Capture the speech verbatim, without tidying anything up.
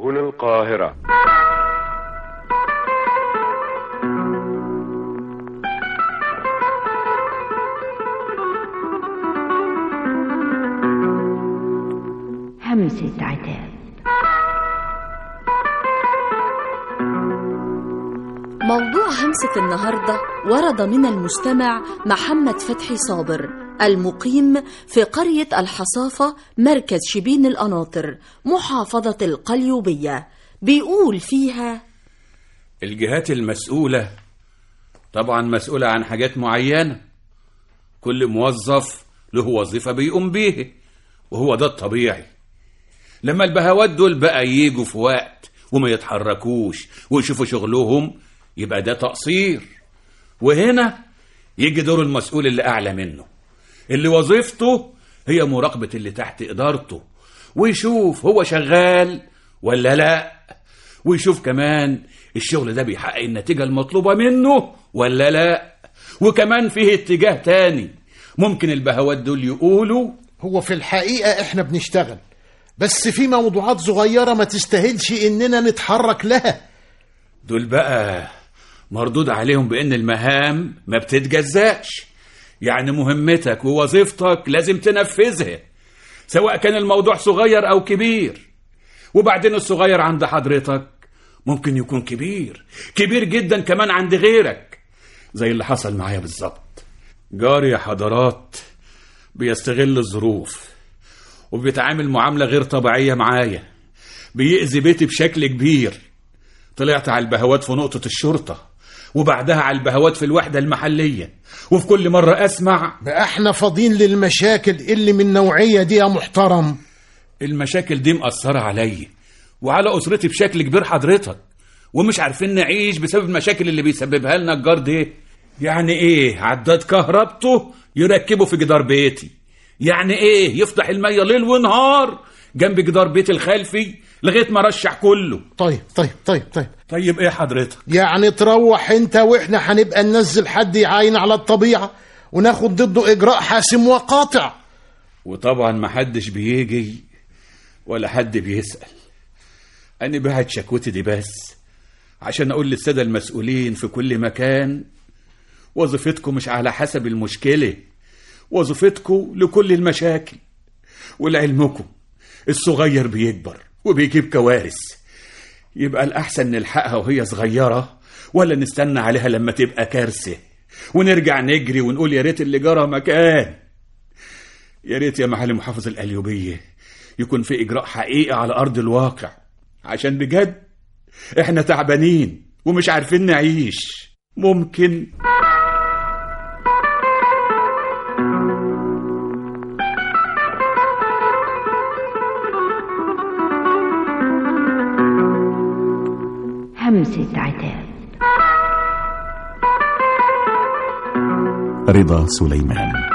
هنا القاهرة. همسة عتاب. موضوع همسة النهاردة ورد من المستمع محمد فتحي صابر المقيم في قرية الحصافة مركز شبين القناطر محافظة القليوبية. بيقول فيها: الجهات المسؤولة طبعا مسؤولة عن حاجات معينة، كل موظف له وظيفة بيقوم بيه، وهو ده الطبيعي. لما البهوات دول بقى ييجوا في وقت وما يتحركوش ويشوفوا شغلهم يبقى ده تقصير، وهنا يجي دور المسؤول اللي أعلى منه، اللي وظيفته هي مراقبة اللي تحت إدارته، ويشوف هو شغال ولا لا، ويشوف كمان الشغل ده بيحقق النتيجة المطلوبة منه ولا لا. وكمان فيه اتجاه تاني، ممكن البهوات دول يقولوا هو في الحقيقة احنا بنشتغل، بس في موضوعات صغيرة ما تستاهلش اننا نتحرك لها. دول بقى مردود عليهم بان المهام ما بتتجزاش، يعني مهمتك ووظيفتك لازم تنفذها سواء كان الموضوع صغير او كبير. وبعدين الصغير عند حضرتك ممكن يكون كبير كبير جدا كمان عند غيرك، زي اللي حصل معايا بالظبط. جاري يا حضرات بيستغل الظروف وبيتعامل معاملة غير طبيعية معايا، بيأذي بيتي بشكل كبير. طلعت على البهوات في نقطة الشرطة، وبعدها على البهوات في الوحدة المحلية، وفي كل مرة أسمع بقى احنا فاضين للمشاكل اللي من نوعية دي يا محترم. المشاكل دي مأثرة عليا وعلى أسرتي بشكل كبير حضرتك، ومش عارفين نعيش بسبب المشاكل اللي بيسببها لنا الجار ده. يعني ايه عداد كهربته يركبه في جدار بيتي؟ يعني ايه يفتح المية ليل ونهار جنب جدار بيتي الخلفي لغاية ما رشح كله؟ طيب طيب طيب طيب طيب ايه حضرتك؟ يعني تروح انت واحنا هنبقى ننزل حد يعاين على الطبيعة وناخد ضده اجراء حاسم وقاطع؟ وطبعا ما حدش بيجي ولا حد بيسأل. انا بعت شكوتي دي بس عشان اقول للسادة المسؤولين في كل مكان، وظيفتكم مش على حسب المشكلة، وظيفتكم لكل المشاكل. ولعلمكم الصغير بيكبر وبيجيب كوارث، يبقى الأحسن نلحقها وهي صغيرة ولا نستنى عليها لما تبقى كارثة ونرجع نجري ونقول يا ريت اللي جرى مكان. يا ريت يا معالي محافظ القليوبية يكون في إجراء حقيقي على أرض الواقع، عشان بجد احنا تعبانين ومش عارفين نعيش. ممكن همسة عتاب. رضا سليمان.